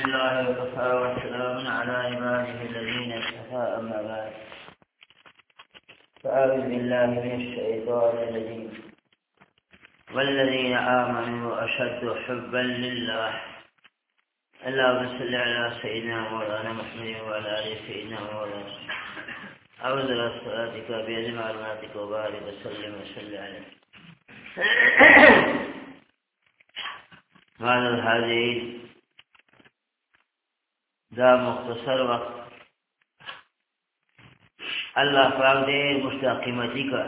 لله وكفى وسلام على عباده الذين اصطفى أما بعد فأعوذ بالله من الشيطان الرجيم والذين آمنوا أشد حبا لله اللهم صل على سيدنا مولانا محمد وعلى آل سيدنا مولانا أعوذ بصلاتك بيد معلوماتك وبارك وسلم وسلم عليه هذا الحديث دا مختصر وقت الله پاک دې مستقیمتی کا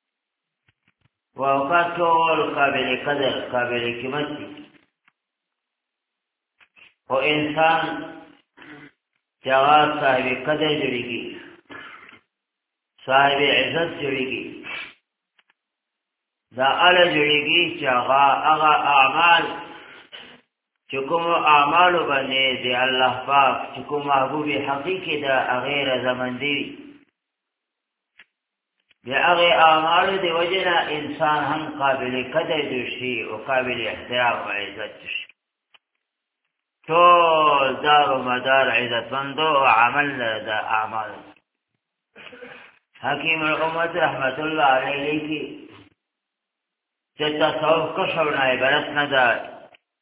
واوقات ټول قابل قدر قابل قیمت دي او انسان جواب صاحب قدر جوړيږي صاحب عزت جوړيږي دا اله جوړيږي چې هغه اعمال چې کوم اعمال باندې دی الله پاک چې کوم محبوب حقيقي دا غیر زمن دی بیا هغه اعمال دی وجنه انسان هم قابل قدر شي او قابل احترام او عزت شي ټول دار و مدار عزت مند او عمل دا اعمال حکیم الامت رحمت الله علیه کی چې تصوف کښونه عبارت نه ده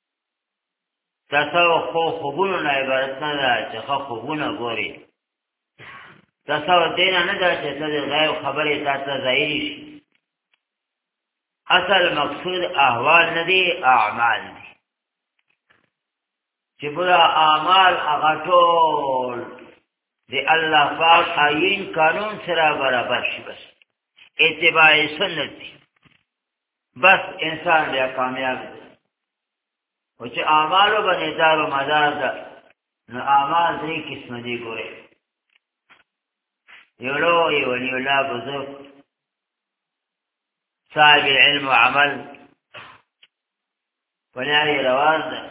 تصوف خوبونو نه عبارت نه ده چې خوبونه ګوري تصوف دینه نه ده چې څه غیب خبرې تاسو ظاهري شي اصل مقصود احوال نه دي اعمال دي چې بلا اعمال هغه ټول دی الله پاک آیین قانون سره برابر شي بس اتباع سنت دی بس انسان بیا کامیاب دی او چې اعمالو باندې دار و مدار ده نو اعمال درې قسم دي ګوره یو ولی الله بزرگ صاحب علم و عمل ولاری روان ده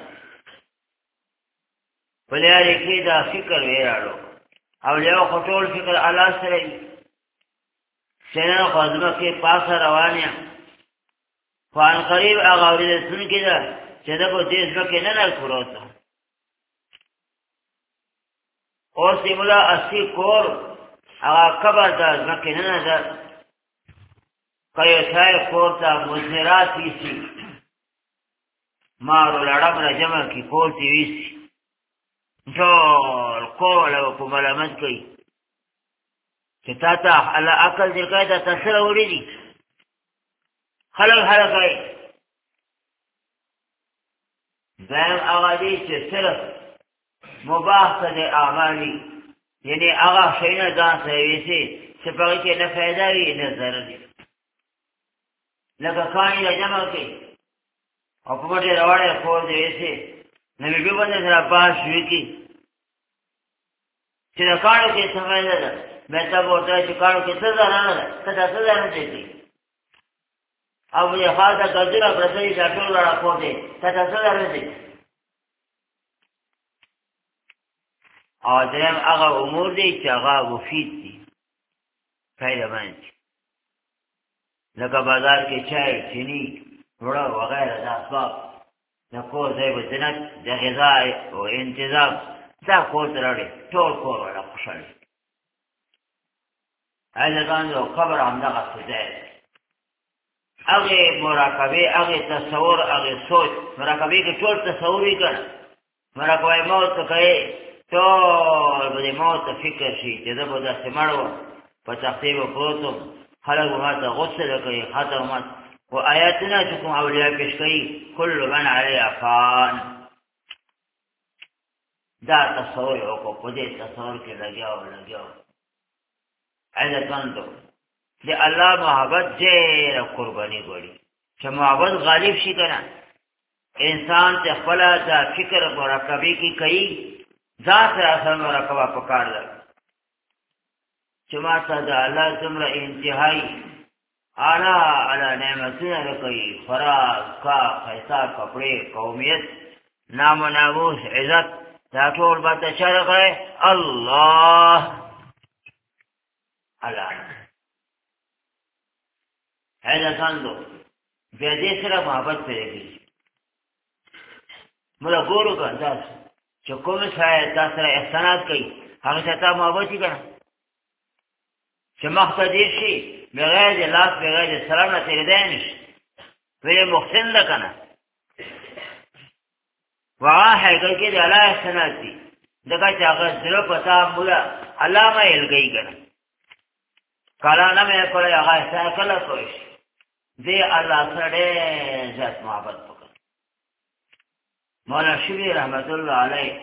ولاری کې دا فکر ویراړو او له خطول فکر الله سره څنګه خدمت کې پاسه روانیا فان قریب هغه ورته سن کې ده چې دا په دې ځکه نه نه کوروته او سیملا اسی کور هغه کبا دا ځکه نه نه ده کای ځای کور ته مزرات ویسي مارو لړم را جمع کی کور تی ویسي ټول کول او په ملامت کوي چې تا ته الله عقل دې کوي دا تسره وړي دي خلک کوي زم هغه دي چې صرف مباح ته اعمالي یعنی هغه شینه ځان سوي چې په کې نه फायदा وي نه ضرر دي لکه کانی جمع کوي او په دې راوړې کول دي نو به باندې سره باش وکي چې دا کارو کې څه فائدہ ده مې ته وته چې کارو کې څه ضرر ده څه ضرر نه دي او دې خاصه ګذره برسې دا ټول راکو دي څه ضرر دي او دریم هغه امور دي چې هغه مفید دي فائدہ مند لکه بازار کې چای چینی وړه وغیرہ د اسباب د کور ځای وزنت د غذا او انتظام دا کور ترړي ټول کور ولا خوشاله اځان یو خبر همدغه څه ده هغه مراقبه هغه تصور هغه سوچ مراقبه کې ټول تصوري کړ مراقبه موت کوي ټول به موت فکر شي چې دا به د سمړو په تختې پروتو خلک ماته غسل کوي خاتمات و آیاتنا چې کوم اولیاء پیش کوي کل من علیها فان دا تصور او په دې تصور کې لګیاو عزت مندو د الله محبت دې قرباني غوړي چې محبت غالب شي کنه انسان ته خپل د فکر مراقبه کې کوي ذات سره مراقبه پکار ده چې ماته د الله څخه انتهایی اعلی نعمتونه لکوي خوراک کا پیسہ کپڑے قومیت نام و ناموس عزت دا ټول به شرف ہے الله هذا ساندو بیا دې سره محبت پیدا کیږي موږ ګورو کنه چې کوم سره تاسو سره احسانات کوي هغه ته تا محبت وکړه چې مخ ته دې شي بغیر د لاس بغیر د سلام نه تېرېدای نشي ویې محسن ده که نه وهغه حقیقت کې د الله احسانات دي ځکه چې هغه زړه په تا مولا الله مه یلګوي که نه کله نه مې کړی هغه احسان کله کوی شي دې الله سره ډېر زیات محبت وکړه مولانا شفیع رحمت الله علیه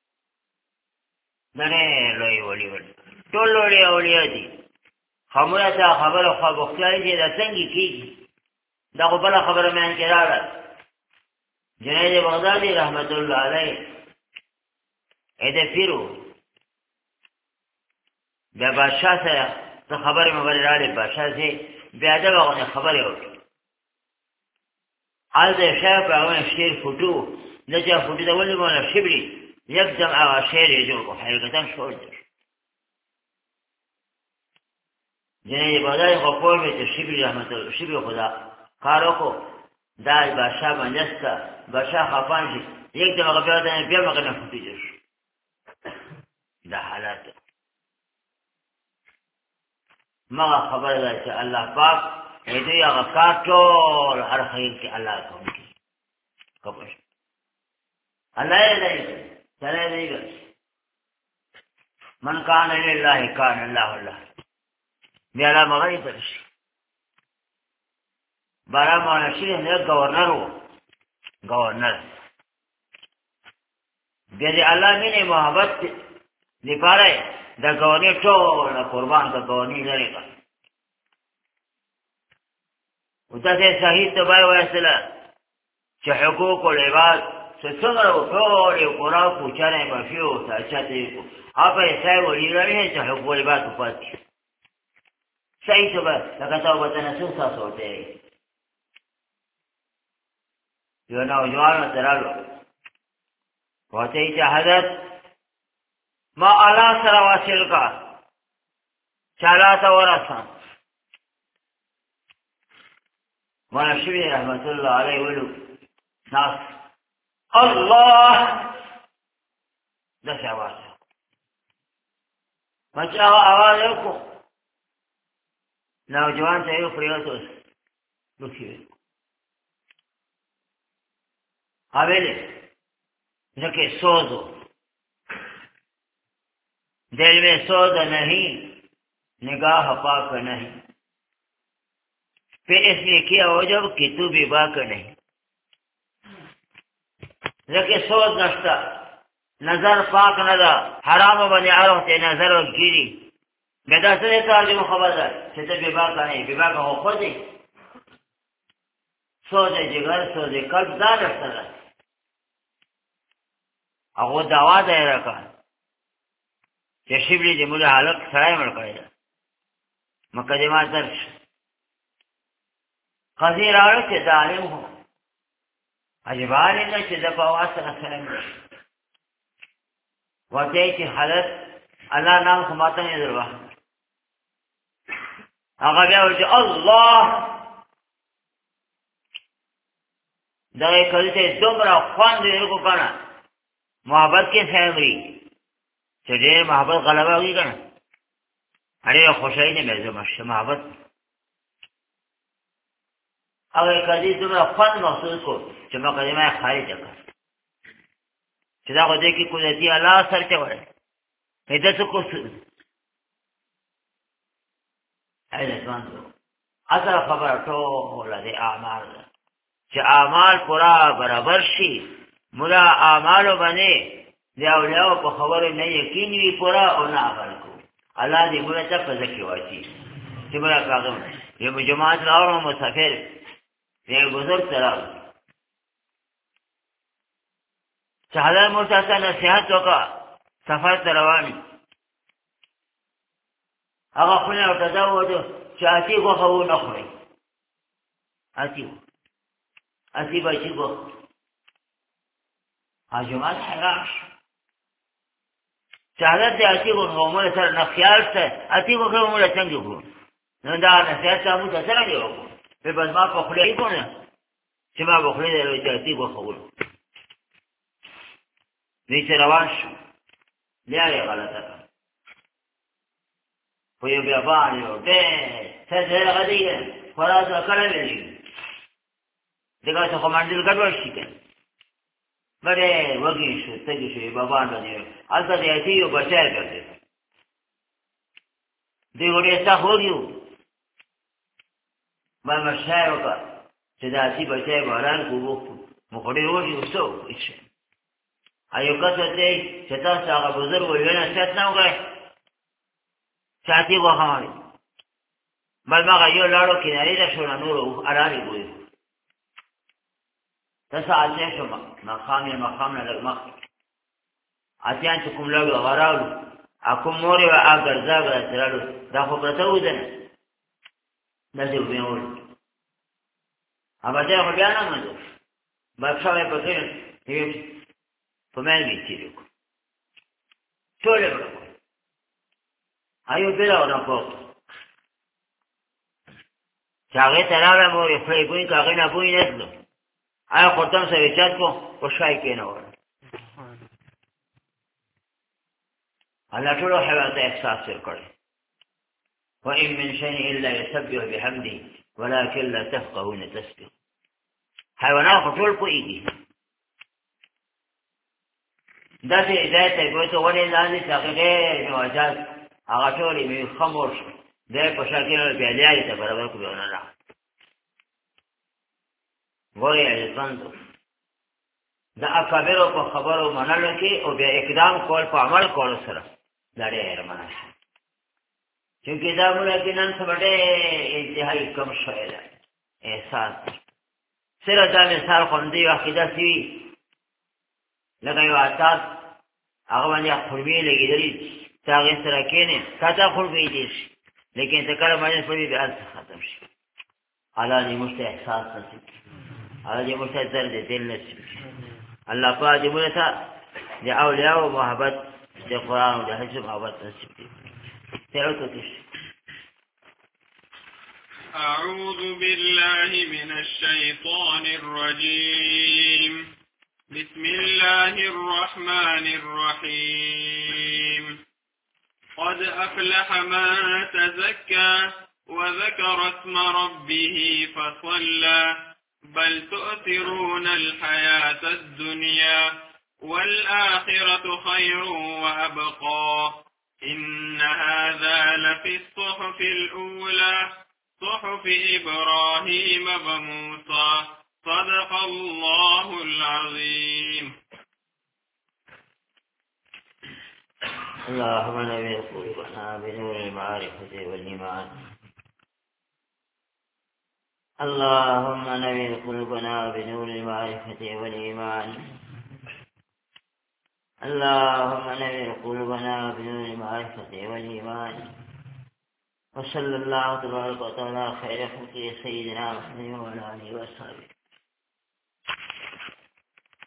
دنه لوی ولی ولی ټول لوی اولیاء دي خموره تا خبره خو بختیاری دي دا څنګه کیږي دا خو بله خبره مې کې راغله جنید بغدادي رحمت الله علیه اې پیرو د بادشاہ سره ته خبرې مبرې راړې بادشاہ سي بیا د هغه خبرې وکړي حال د شاف هغه شعر فوټو نه چې فوټو د ولې مونږ شبري يقدم على شعر يجوك حقيقة شعور جنید بغدادي خو په مې چې شبري رحمت الله شبري خدا کارو کو دا بادشاہ باندې ستا بادشاہ خفان شي یکدم هغه بیا مغه نه فوټي جوړ دا حالات ما خبر ده چې الله پاک دې هغه کار ټول هر خیر کې الله کوي کوم الله دې سره دې من کان لله کان الله الله بیا لا مغري پرشي بارا مولانا شیخ نه گورنر دې الله مینه محبت لپاره دا گورنر ټول قربان کا گورنر لري کا وته صحیح تبای وایسله چې حقوق العباد څنګه وکړو قرآن پوښتنه مفیو ساچته کو هغه ځای ولې لري چې حقوق العباد پاتې صحیح تبا لکه تاسو وته څه تاسو ته یو نوجوان درالو وته چې حضرت ما الله سره واصل کا چالا تا ورسان مولانا شفیع رحمت الله علیه ولو ناس الله داسې آواز بچا آواز وکړو نوجوان ته یو پریوتوس لوکي حویلے ځکه سوزو دل میں سوز نہیں نگاہ پاک نہیں پھر اس نے کیا ہو جب کہ تو بھی باک نہیں ځکه سوز نشتا نظر پاک نه ده حرام باندې اړه نظر وکړي بدا سره ترجمه خبر ده چې ته به باک نه به باک هو خو دې سوز جګر سوز قلب دا نشته هغه دوا ده راکړه چې شبري د مولا حالت سره مړ کړی مقدمات درش قضیه راوړه چې ظالم هو عجبانه نه چې د په واسطه سره مړ وته چې حالت الله نام سماته نه دروا هغه بیا ورته الله دا یې کړی ته دومره خوند یې کو کنه محبت کې سمري چې دې محبت غلبه وکړي کنه اړې خوشاله نه مې زما محبت هغه کدي دومره خوند محسوس کو چې مقدمه خارج کړه چې دا غوډه کې قدرتي الله سره ته وره هدا څه کوس اېدا څنګه اصل خبره ټول دې اعمال چې اعمال پورا برابر شي مولا اعمال باندې دی اولیاء په خبره نه یقین وی پورا او نه عمل کو الله دې موږ ته په ځکه واچي چې موږ کاغم یو جماعت راو مسافر یو بزرگ سره چاله مرتاسه نصیحت وکړه سفر ته رواني هغه خو نه ورته وځو چې اتی خو خو نه خوري اتی بچي کو اجماعت حراش چاله دې اتی خو موږ سره نه خیال ته اتی خو موږ څنګه وکړو نو دا نصیحت موږ سره دی وکړو په بس ما په خله کوونه چې ما په خله دې اتی خو خو دوی چې روان شو بیا یې غلطه کړه په یو بیابان یو ډېر څه ځای غدي خلاص کړه ویلي دغه څه کومندل ګډوډ شي کنه بڑے وگی شو تگی شو بابا باندې البته دې یو بچای کړی دی وړي څه هوګیو ما مشای وکړه چې دا سی بچای باران کوو مخړې وږي وسو ايش ایو کته دې چې تاسو هغه بزرګ ویونه ست نه وګړي چاته وهاوي بل ما یو لاړو کیناري را شو نور اراري وي تاسو اځه شو مقام نه لګ مخ اتيان چې کوم لاړو غراولو اكم موري واگر زاګه ترالو دا خو پرته ودنه داسې ویول هغه خو بیا نه مزه بادشاہ په کې یې په مې میچیرو ټول ورو ایو بلا ورا په څنګه تراله موري خپل کوی کاغې نه پوي نه آیا خودم سره چات کو او شای کې نه وره الله ټول حیوانات احساس کړي وإن من شيء إلا يسبح بحمده ولكن لا تفقهون تسبيح حيوانات ټول پويږي دا چې هدایت کوي ته ولې لاندې څنګه نواجات هغه ټول یې خموش ده په شکل بیا لري ته برابر کوي نه نه وایي ځان دا اکبر په خبرو منلو کې او بیا اقدام کول په عمل کول سره دا ډېر مناسب چونکه دا موږ کې نن څه باندې انتهایی کم شوی دی احساس سره دا مثال خوندې عقیده سی لکه یو اساس هغه باندې خوربي لګېدلې هغه سره کېنه کاته خوربي دي لیکن ته کله باندې خوربي به اصل ختم شي حالا دې مشته احساس نصیب حالا دې مشته درد دل نصیب الله پاک دې موږ ته د اولیاء او محبت د قرآن او د حدیث محبت نصیب کړي. أعوذ بالله من الشيطان الرجيم. بسم الله الرحمن الرحيم. قد أفلح من تزكى وذكر اسم ربه فصلى بل تؤثرون الحياة الدنيا والآخرة خير وأبقى إن هذا لفي الصحف الأولى صحف إبراهيم وموسى صدق الله العظيم. اللهم نبي قلوبنا بنور المعرفة والإيمان. اللهم نبي قلوبنا بنور المعرفة والإيمان. اللهم نبي قلوبنا بنور المعرفة والإيمان. وصلى الله تبارك وتعالى خير خلقه سيدنا محمد وعلى آله وصحبه